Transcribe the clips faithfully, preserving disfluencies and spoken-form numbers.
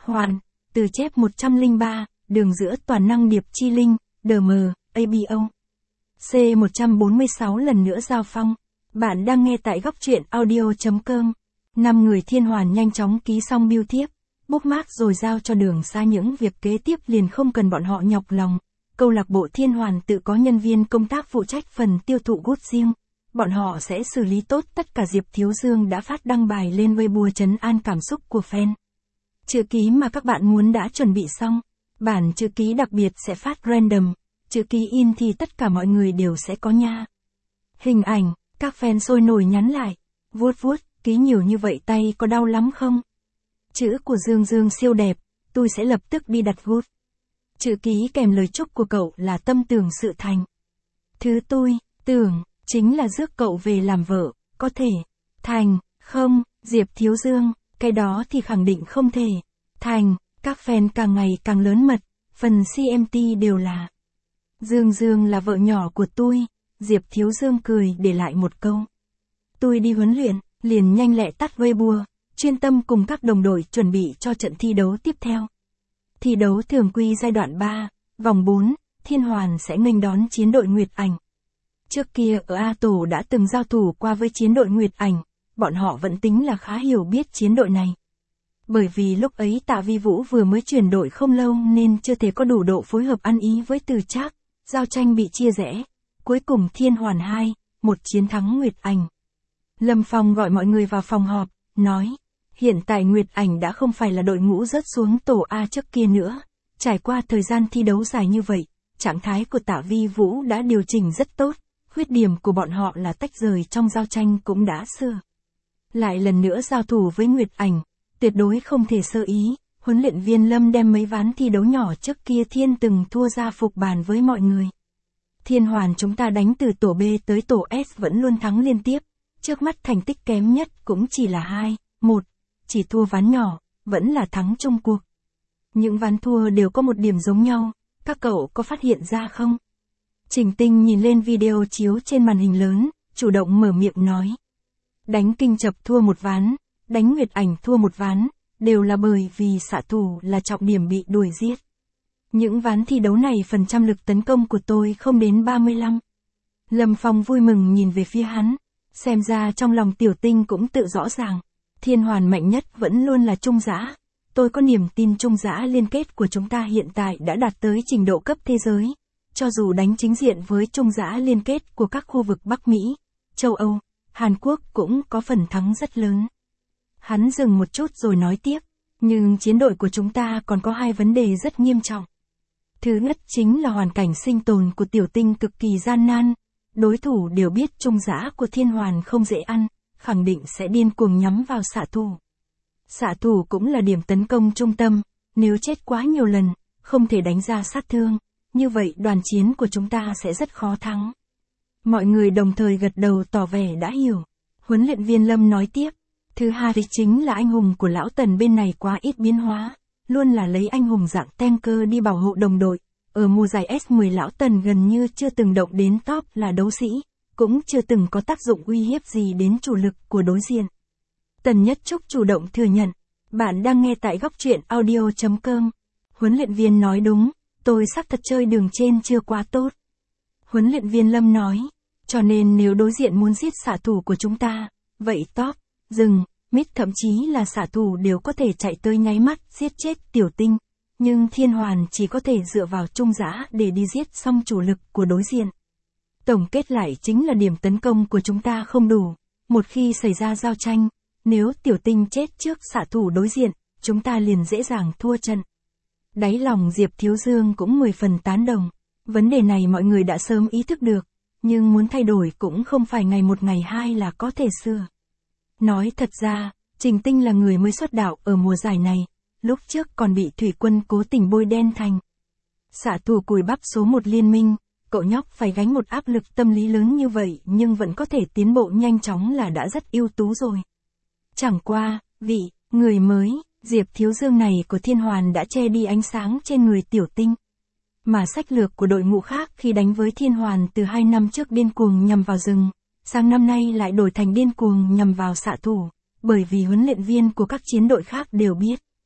Hoàn, từ chép một trăm lẻ ba, đường giữa toàn năng điệp chi linh, đê em, a bê o. C một trăm bốn mươi sáu lần nữa giao phong. Bạn đang nghe tại góc truyện audio chấm com. Năm người Thiên Hoàn nhanh chóng ký xong bưu thiếp, bookmark rồi giao cho Đường Sa, những việc kế tiếp liền không cần bọn họ nhọc lòng. Câu lạc bộ Thiên Hoàn tự có nhân viên công tác phụ trách phần tiêu thụ gút riêng. Bọn họ sẽ xử lý tốt tất cả. Diệp Thiếu Dương đã phát đăng bài lên Weibo trấn an cảm xúc của fan. Chữ ký mà các bạn muốn đã chuẩn bị xong. Bản chữ ký đặc biệt sẽ phát random. Chữ ký in thì tất cả mọi người đều sẽ có nha. Hình ảnh, các fan sôi nổi nhắn lại. Vuốt vuốt, ký nhiều như vậy tay có đau lắm không? Chữ của Dương Dương siêu đẹp, tôi sẽ lập tức đi đặt gút. Chữ ký kèm lời chúc của cậu là tâm tưởng sự thành. Thứ tôi tưởng chính là rước cậu về làm vợ, có thể thành không? Diệp Thiếu Dương, cái đó thì khẳng định không thể thành. Các fan càng ngày càng lớn mật, phần xê em tê đều là Dương Dương là vợ nhỏ của tôi. Diệp Thiếu Dương cười để lại một câu. Tôi đi huấn luyện, liền nhanh lẹ tắt Weibo, chuyên tâm cùng các đồng đội chuẩn bị cho trận thi đấu tiếp theo. Thi đấu thường quy giai đoạn ba, vòng bốn, Thiên Hoàn sẽ nghênh đón chiến đội Nguyệt Ảnh. Trước kia ở A tổ đã từng giao thủ qua với chiến đội Nguyệt Ảnh, bọn họ vẫn tính là khá hiểu biết chiến đội này. Bởi vì lúc ấy Tạ Vi Vũ vừa mới chuyển đội không lâu nên chưa thể có đủ độ phối hợp ăn ý với Từ Trác, giao tranh bị chia rẽ. Cuối cùng Thiên Hoàn hai, một chiến thắng Nguyệt Ảnh. Lâm Phong gọi mọi người vào phòng họp, nói, hiện tại Nguyệt Ảnh đã không phải là đội ngũ rớt xuống tổ A trước kia nữa. Trải qua thời gian thi đấu dài như vậy, trạng thái của Tạ Vi Vũ đã điều chỉnh rất tốt, khuyết điểm của bọn họ là tách rời trong giao tranh cũng đã sửa. Lại lần nữa giao thủ với Nguyệt Ảnh, tuyệt đối không thể sơ ý. Huấn luyện viên Lâm đem mấy ván thi đấu nhỏ trước kia Thiên từng thua ra phục bàn với mọi người. Thiên Hoàn chúng ta đánh từ tổ B tới tổ S vẫn luôn thắng liên tiếp, trước mắt thành tích kém nhất cũng chỉ là hai một, chỉ thua ván nhỏ, vẫn là thắng chung cuộc. Những ván thua đều có một điểm giống nhau, các cậu có phát hiện ra không? Trình Tinh nhìn lên video chiếu trên màn hình lớn, chủ động mở miệng nói. Đánh Kinh Chập thua một ván, đánh Nguyệt Ảnh thua một ván, đều là bởi vì xạ thủ là trọng điểm bị đuổi giết. Những ván thi đấu này phần trăm lực tấn công của tôi không đến ba mươi lăm. Lâm Phong vui mừng nhìn về phía hắn, xem ra trong lòng Tiểu Tinh cũng tự rõ ràng. Thiên Hoàn mạnh nhất vẫn luôn là Trung Dã. Tôi có niềm tin Trung Dã liên kết của chúng ta hiện tại đã đạt tới trình độ cấp thế giới. Cho dù đánh chính diện với Trung Dã liên kết của các khu vực Bắc Mỹ, châu Âu, Hàn Quốc cũng có phần thắng rất lớn. Hắn dừng một chút rồi nói tiếp, nhưng chiến đội của chúng ta còn có hai vấn đề rất nghiêm trọng. Thứ nhất chính là hoàn cảnh sinh tồn của Tiểu Tinh cực kỳ gian nan. Đối thủ đều biết Trung Dã của Thiên Hoàn không dễ ăn, khẳng định sẽ điên cuồng nhắm vào xạ thủ. Xạ thủ cũng là điểm tấn công trung tâm, nếu chết quá nhiều lần, không thể đánh ra sát thương, như vậy đoàn chiến của chúng ta sẽ rất khó thắng. Mọi người đồng thời gật đầu tỏ vẻ đã hiểu. Huấn luyện viên Lâm nói tiếp, thứ hai thì chính là anh hùng của lão Tần bên này quá ít biến hóa, luôn là lấy anh hùng dạng tanker đi bảo hộ đồng đội. Ở mùa giải S mười lão Tần gần như chưa từng động đến top là đấu sĩ, cũng chưa từng có tác dụng uy hiếp gì đến chủ lực của đối diện. Tần Nhất Trúc chủ động thừa nhận, bạn đang nghe tại góc truyện audio chấm com. Huấn luyện viên nói đúng, tôi xác thật chơi đường trên chưa quá tốt. Huấn luyện viên Lâm nói, cho nên nếu đối diện muốn giết xạ thủ của chúng ta, vậy top, rừng, mid thậm chí là xạ thủ đều có thể chạy tới nháy mắt giết chết Tiểu Tinh. Nhưng Thiên Hoàn chỉ có thể dựa vào Trung Dã để đi giết xong chủ lực của đối diện. Tổng kết lại chính là điểm tấn công của chúng ta không đủ. Một khi xảy ra giao tranh, nếu Tiểu Tinh chết trước xạ thủ đối diện, chúng ta liền dễ dàng thua trận. Đáy lòng Diệp Thiếu Dương cũng mười phần tán đồng. Vấn đề này mọi người đã sớm ý thức được, nhưng muốn thay đổi cũng không phải ngày một ngày hai là có thể sửa. Nói thật ra, Trình Tinh là người mới xuất đạo ở mùa giải này. Lúc trước còn bị thủy quân cố tình bôi đen thành xạ thủ cùi bắp số một liên minh, cậu nhóc phải gánh một áp lực tâm lý lớn như vậy nhưng vẫn có thể tiến bộ nhanh chóng là đã rất ưu tú rồi. Chẳng qua, vị, người mới, Diệp Thiếu Dương này của Thiên Hoàn đã che đi ánh sáng trên người Tiểu Tinh. Mà sách lược của đội ngũ khác khi đánh với Thiên Hoàn từ hai năm trước điên cuồng nhằm vào rừng, sang năm nay lại đổi thành điên cuồng nhằm vào xạ thủ, bởi vì huấn luyện viên của các chiến đội khác đều biết.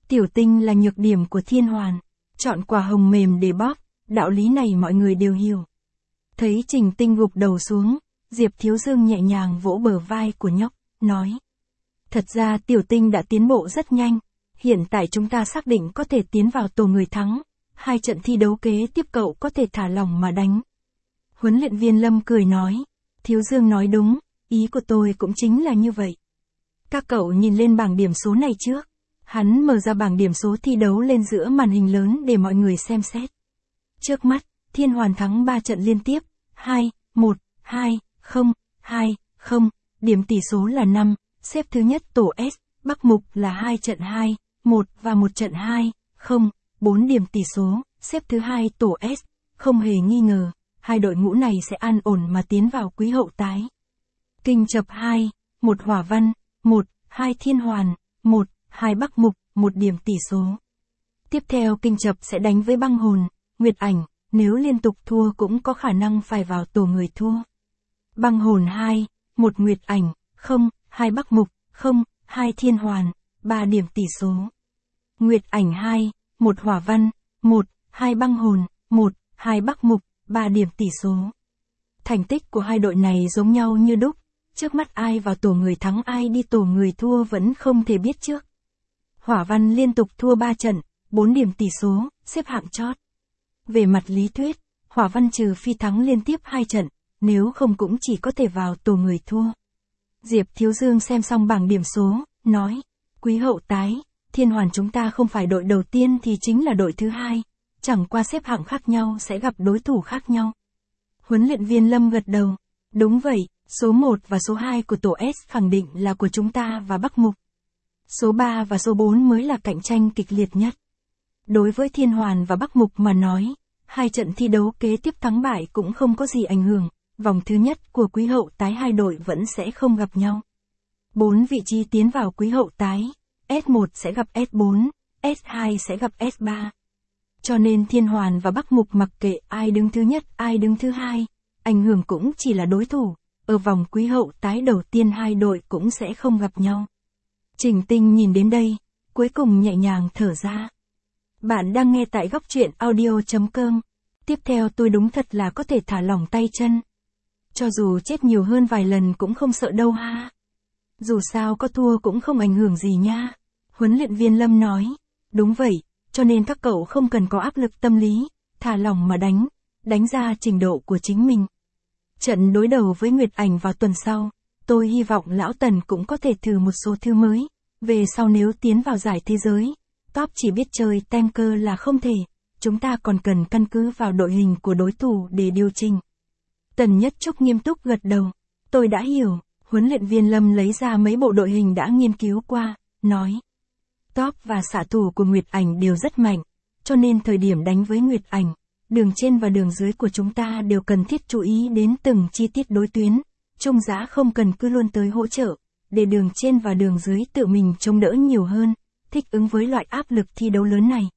Tiểu tinh là nhược điểm của Thiên Hoàn. Chọn quả hồng mềm để bóp, đạo lý này mọi người đều hiểu. Thấy Trình Tinh gục đầu xuống, Diệp Thiếu Dương nhẹ nhàng vỗ bờ vai của nhóc, nói. Thật ra tiểu tinh đã tiến bộ rất nhanh, hiện tại chúng ta xác định có thể tiến vào tổ người thắng, hai trận thi đấu kế tiếp cậu có thể thả lỏng mà đánh. Huấn luyện viên Lâm cười nói, Thiếu Dương nói đúng, ý của tôi cũng chính là như vậy. Các cậu nhìn lên bảng điểm số này trước. Hắn mở ra bảng điểm số thi đấu lên giữa màn hình lớn để mọi người xem xét. Trước mắt, Thiên Hoàn thắng ba trận liên tiếp, hai, một, hai, không, hai, không, điểm tỷ số là năm, xếp thứ nhất tổ S, Bắc Mục là hai trận hai, một và một trận hai, không, bốn điểm tỷ số, xếp thứ hai tổ S, không hề nghi ngờ, hai đội ngũ này sẽ an ổn mà tiến vào quý hậu tái. Kinh Chập hai, một Hỏa Văn, một, hai Thiên Hoàn, một, hai Bắc Mục, một điểm tỷ số. Tiếp theo Kinh Chập sẽ đánh với Băng Hồn, Nguyệt Ảnh, nếu liên tục thua cũng có khả năng phải vào tổ người thua. Băng Hồn hai, một Nguyệt Ảnh, không, hai Bắc Mục, không, hai Thiên Hoàn, ba điểm tỷ số. Nguyệt Ảnh hai, một Hỏa Văn, một, hai Băng Hồn, một, hai Bắc Mục, ba điểm tỷ số. Thành tích của hai đội này giống nhau như đúc, trước mắt ai vào tổ người thắng ai đi tổ người thua vẫn không thể biết trước. Hỏa Văn liên tục thua ba trận, bốn điểm tỷ số, xếp hạng chót. Về mặt lý thuyết, Hỏa Văn trừ phi thắng liên tiếp hai trận, nếu không cũng chỉ có thể vào tổ người thua. Diệp Thiếu Dương xem xong bảng điểm số, nói, quý hậu tái, Thiên Hoàn chúng ta không phải đội đầu tiên thì chính là đội thứ hai, chẳng qua xếp hạng khác nhau sẽ gặp đối thủ khác nhau. Huấn luyện viên Lâm gật đầu, đúng vậy, số một và số hai của tổ S khẳng định là của chúng ta và Bắc Mục. Số ba và số bốn mới là cạnh tranh kịch liệt nhất. Đối với Thiên Hoàn và Bắc Mục mà nói, hai trận thi đấu kế tiếp thắng bại cũng không có gì ảnh hưởng, vòng thứ nhất của quý hậu tái hai đội vẫn sẽ không gặp nhau. Bốn vị trí tiến vào quý hậu tái, S một sẽ gặp S bốn, S hai sẽ gặp S ba. Cho nên Thiên Hoàn và Bắc Mục mặc kệ ai đứng thứ nhất ai đứng thứ hai, ảnh hưởng cũng chỉ là đối thủ, ở vòng quý hậu tái đầu tiên hai đội cũng sẽ không gặp nhau. Trình Tinh nhìn đến đây, cuối cùng nhẹ nhàng thở ra. Bạn đang nghe tại góc truyện audio chấm com. Tiếp theo tôi đúng thật là có thể thả lỏng tay chân. Cho dù chết nhiều hơn vài lần cũng không sợ đâu ha. Dù sao có thua cũng không ảnh hưởng gì nha. Huấn luyện viên Lâm nói. Đúng vậy, cho nên các cậu không cần có áp lực tâm lý, thả lỏng mà đánh, đánh ra trình độ của chính mình. Trận đối đầu với Nguyệt Ảnh vào tuần sau, tôi hy vọng Lão Tần cũng có thể thử một số thứ mới. Về sau nếu tiến vào giải thế giới, top chỉ biết chơi tanker là không thể, chúng ta còn cần căn cứ vào đội hình của đối thủ để điều chỉnh. Tần Nhất Trúc nghiêm túc gật đầu. Tôi đã hiểu, huấn luyện viên Lâm lấy ra mấy bộ đội hình đã nghiên cứu qua, nói. Top và xạ thủ của Nguyệt Ảnh đều rất mạnh, cho nên thời điểm đánh với Nguyệt Ảnh, đường trên và đường dưới của chúng ta đều cần thiết chú ý đến từng chi tiết đối tuyến, trung giá không cần cứ luôn tới hỗ trợ, để đường trên và đường dưới tự mình chống đỡ nhiều hơn, thích ứng với loại áp lực thi đấu lớn này.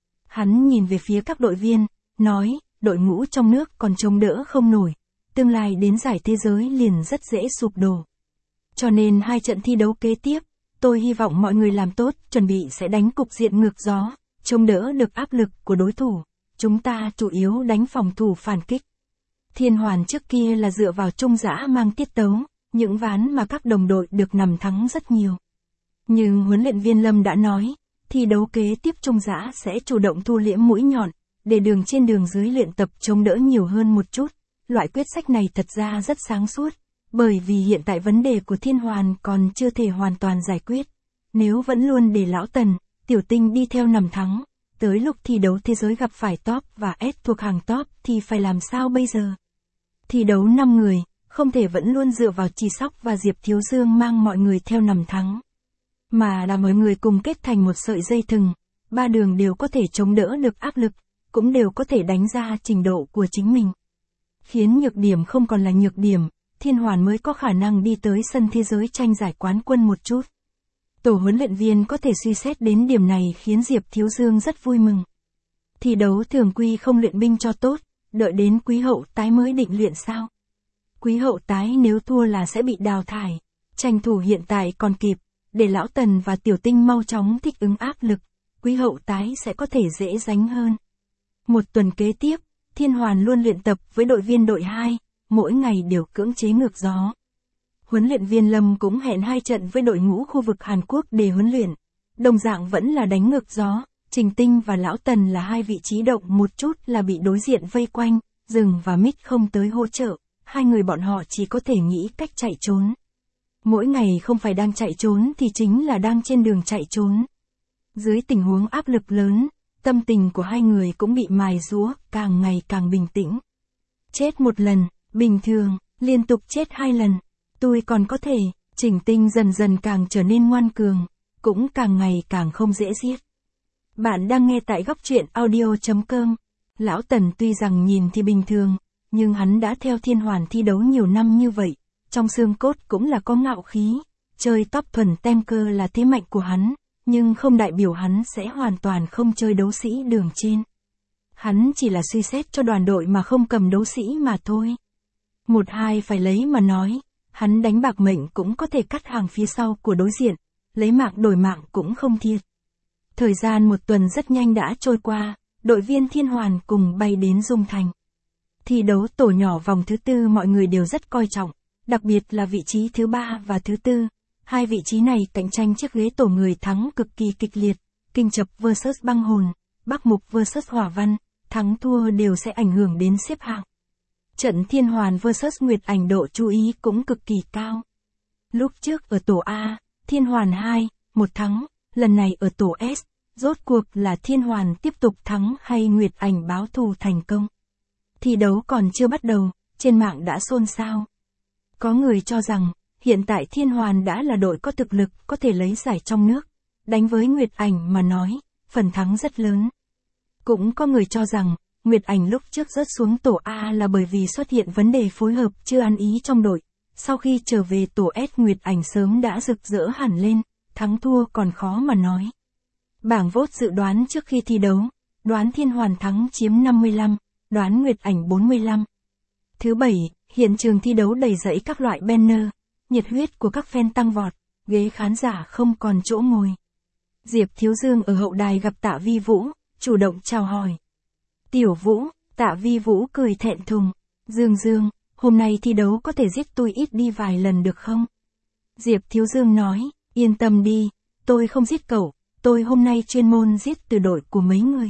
Hắn nhìn về phía các đội viên, nói, đội ngũ trong nước còn chống đỡ không nổi, tương lai đến giải thế giới liền rất dễ sụp đổ. Cho nên hai trận thi đấu kế tiếp, tôi hy vọng mọi người làm tốt, chuẩn bị sẽ đánh cục diện ngược gió, chống đỡ được áp lực của đối thủ. Chúng ta chủ yếu đánh phòng thủ phản kích. Thiên Hoàn trước kia là dựa vào trung giã mang tiết tấu, những ván mà các đồng đội được nằm thắng rất nhiều. Nhưng huấn luyện viên Lâm đã nói, thi đấu kế tiếp trung giã sẽ chủ động thu liễm mũi nhọn, để đường trên đường dưới luyện tập chống đỡ nhiều hơn một chút. Loại quyết sách này thật ra rất sáng suốt, bởi vì hiện tại vấn đề của Thiên Hoàn còn chưa thể hoàn toàn giải quyết. Nếu vẫn luôn để Lão Tần, Tiểu Tinh đi theo nằm thắng, tới lúc thi đấu thế giới gặp phải top và S thuộc hàng top thì phải làm sao bây giờ? Thi đấu năm người, không thể vẫn luôn dựa vào Trì Sóc và Diệp Thiếu Dương mang mọi người theo nằm thắng. Mà là mọi người cùng kết thành một sợi dây thừng, ba đường đều có thể chống đỡ được áp lực, cũng đều có thể đánh ra trình độ của chính mình. Khiến nhược điểm không còn là nhược điểm, Thiên Hoàn mới có khả năng đi tới sân thế giới tranh giải quán quân một chút. Tổ huấn luyện viên có thể suy xét đến điểm này khiến Diệp Thiếu Dương rất vui mừng. Thi đấu thường quy không luyện binh cho tốt, đợi đến quý hậu tái mới định luyện sao? Quý hậu tái nếu thua là sẽ bị đào thải, tranh thủ hiện tại còn kịp, để Lão Tần và Tiểu Tinh mau chóng thích ứng áp lực, quý hậu tái sẽ có thể dễ dánh hơn. Một tuần kế tiếp, Thiên Hoàn luôn luyện tập với đội viên đội hai, mỗi ngày đều cưỡng chế ngược gió. Huấn luyện viên Lâm cũng hẹn hai trận với đội ngũ khu vực Hàn Quốc để huấn luyện. Đồng dạng vẫn là đánh ngược gió, Trình Tinh và Lão Tần là hai vị trí động một chút là bị đối diện vây quanh, Dừng và Mít không tới hỗ trợ, hai người bọn họ chỉ có thể nghĩ cách chạy trốn. Mỗi ngày không phải đang chạy trốn thì chính là đang trên đường chạy trốn. Dưới tình huống áp lực lớn, tâm tình của hai người cũng bị mài giũa, càng ngày càng bình tĩnh. Chết một lần, bình thường, liên tục chết hai lần, tôi còn có thể, Trình Tinh dần dần càng trở nên ngoan cường, cũng càng ngày càng không dễ giết. Bạn đang nghe tại góc truyện audio chấm com. Lão Tần tuy rằng nhìn thì bình thường, nhưng hắn đã theo Thiên Hoàn thi đấu nhiều năm như vậy, trong xương cốt cũng là có ngạo khí, chơi top thuần tem cơ là thế mạnh của hắn, nhưng không đại biểu hắn sẽ hoàn toàn không chơi đấu sĩ đường trên. Hắn chỉ là suy xét cho đoàn đội mà không cầm đấu sĩ mà thôi. Một hai phải lấy mà nói, hắn đánh bạc mệnh cũng có thể cắt hàng phía sau của đối diện, lấy mạng đổi mạng cũng không thiệt. Thời gian một tuần rất nhanh đã trôi qua, đội viên Thiên Hoàn cùng bay đến Dung Thành. Thi đấu tổ nhỏ vòng thứ tư mọi người đều rất coi trọng, đặc biệt là vị trí thứ ba và thứ tư. Hai vị trí này cạnh tranh chiếc ghế tổ người thắng cực kỳ kịch liệt, Kinh Chập versus Băng Hồn, Bắc Mục versus Hỏa Văn, thắng thua đều sẽ ảnh hưởng đến xếp hạng. Trận Thiên Hoàn versus Nguyệt Ảnh độ chú ý cũng cực kỳ cao. Lúc trước ở tổ A, Thiên Hoàn hai, một thắng, lần này ở tổ S, rốt cuộc là Thiên Hoàn tiếp tục thắng hay Nguyệt Ảnh báo thù thành công. Thi đấu còn chưa bắt đầu, trên mạng đã xôn xao. Có người cho rằng, hiện tại Thiên Hoàn đã là đội có thực lực có thể lấy giải trong nước, đánh với Nguyệt Ảnh mà nói, phần thắng rất lớn. Cũng có người cho rằng, Nguyệt Ảnh lúc trước rớt xuống tổ A là bởi vì xuất hiện vấn đề phối hợp chưa ăn ý trong đội, sau khi trở về tổ S Nguyệt Ảnh sớm đã rực rỡ hẳn lên, thắng thua còn khó mà nói. Bảng vote dự đoán trước khi thi đấu, đoán Thiên Hoàn thắng chiếm năm mươi lăm, đoán Nguyệt Ảnh bốn mươi lăm. Thứ bảy, hiện trường thi đấu đầy rẫy các loại banner, nhiệt huyết của các fan tăng vọt, ghế khán giả không còn chỗ ngồi. Diệp Thiếu Dương ở hậu đài gặp Tạ Vi Vũ, chủ động chào hỏi. Tiểu Vũ, Tạ Vi Vũ cười thẹn thùng. Dương Dương, hôm nay thi đấu có thể giết tôi ít đi vài lần được không? Diệp Thiếu Dương nói, yên tâm đi, tôi không giết cậu, tôi hôm nay chuyên môn giết từ đội của mấy người.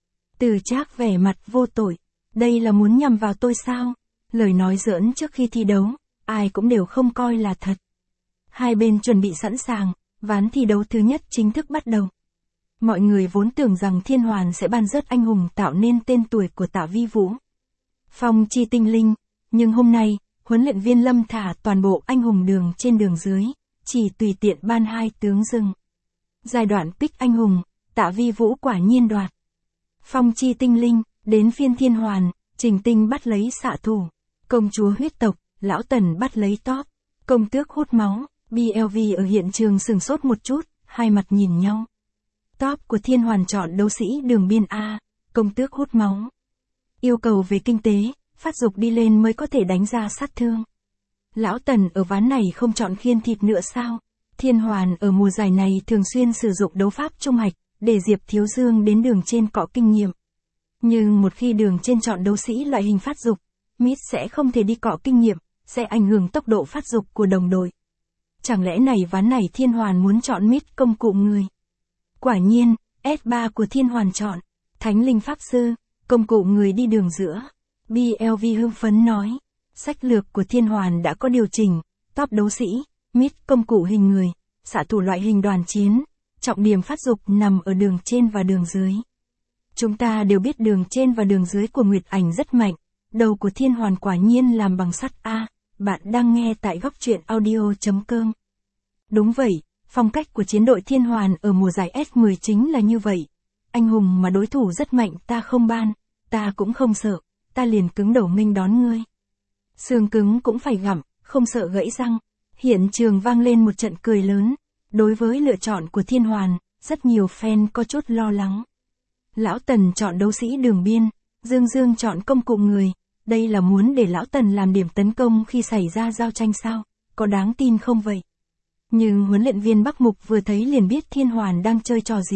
Từ Trác vẻ mặt vô tội, đây là muốn nhằm vào tôi sao? Lời nói giỡn trước khi thi đấu, ai cũng đều không coi là thật. Hai bên chuẩn bị sẵn sàng, ván thi đấu thứ nhất chính thức bắt đầu. Mọi người vốn tưởng rằng Thiên Hoàn sẽ ban rớt anh hùng tạo nên tên tuổi của Tạ Vi Vũ, Phong Chi Tinh Linh, nhưng hôm nay, huấn luyện viên Lâm thả toàn bộ anh hùng đường trên đường dưới, chỉ tùy tiện ban hai tướng rừng. Giai đoạn pick anh hùng, Tạ Vi Vũ quả nhiên đoạt. Phong Chi Tinh Linh, đến phiên Thiên Hoàn, Trình Tinh bắt lấy xạ thủ, công chúa huyết tộc, Lão Tần bắt lấy top, công tước hút máu, bê lờ vê ở hiện trường sừng sốt một chút, hai mặt nhìn nhau. Top của Thiên Hoàn chọn đấu sĩ đường biên A, công tước hút máu. Yêu cầu về kinh tế, phát dục đi lên mới có thể đánh ra sát thương. Lão Tần ở ván này không chọn khiên thịt nữa sao? Thiên Hoàn ở mùa giải này thường xuyên sử dụng đấu pháp trung hạch, để Diệp Thiếu Dương đến đường trên cọ kinh nghiệm. Nhưng một khi đường trên chọn đấu sĩ loại hình phát dục, mid sẽ không thể đi cọ kinh nghiệm, sẽ ảnh hưởng tốc độ phát dục của đồng đội. Chẳng lẽ này ván này Thiên Hoàn muốn chọn mid công cụ người? Quả nhiên, S ba của Thiên Hoàn chọn, Thánh Linh Pháp Sư, công cụ người đi đường giữa. bê lờ vê hưng phấn nói, sách lược của Thiên Hoàn đã có điều chỉnh, top đấu sĩ, mid công cụ hình người, xạ thủ loại hình đoàn chiến, trọng điểm phát dục nằm ở đường trên và đường dưới. Chúng ta đều biết đường trên và đường dưới của Nguyệt Ảnh rất mạnh, đầu của Thiên Hoàn quả nhiên làm bằng sắt A, bạn đang nghe tại góc truyện audio chấm com. Đúng vậy, phong cách của chiến đội Thiên Hoàn ở mùa giải S mười chính là như vậy. Anh hùng mà đối thủ rất mạnh ta không ban, ta cũng không sợ, ta liền cứng đầu nghênh đón ngươi. Xương cứng cũng phải gặm, không sợ gãy răng. Hiện trường vang lên một trận cười lớn. Đối với lựa chọn của Thiên Hoàn, rất nhiều fan có chút lo lắng. Lão Tần chọn đấu sĩ đường biên, Dương Dương chọn công cụ người. Đây là muốn để Lão Tần làm điểm tấn công khi xảy ra giao tranh sao? Có đáng tin không vậy? Nhưng huấn luyện viên Bắc Mục vừa thấy liền biết Thiên Hoàn đang chơi trò gì.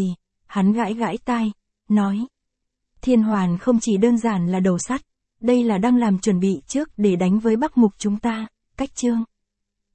hắn gãi gãi tai, nói. Thiên Hoàn không chỉ đơn giản là đầu sắt, đây là đang làm chuẩn bị trước để đánh với Bắc Mục chúng ta, cách chương.